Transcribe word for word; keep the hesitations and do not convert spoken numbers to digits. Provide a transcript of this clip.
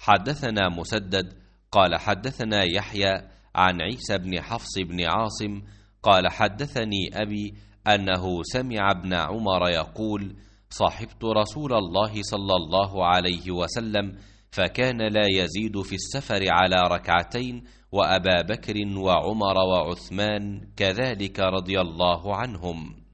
حدثنا مسدد قال حدثنا يحيى عن عيسى بن حفص بن عاصم قال حدثني أبي أنه سمع ابن عمر يقول: صحبت رسول الله صلى الله عليه وسلم فكان لا يزيد في السفر على ركعتين، وأبا بكر وعمر وعثمان كذلك رضي الله عنهم.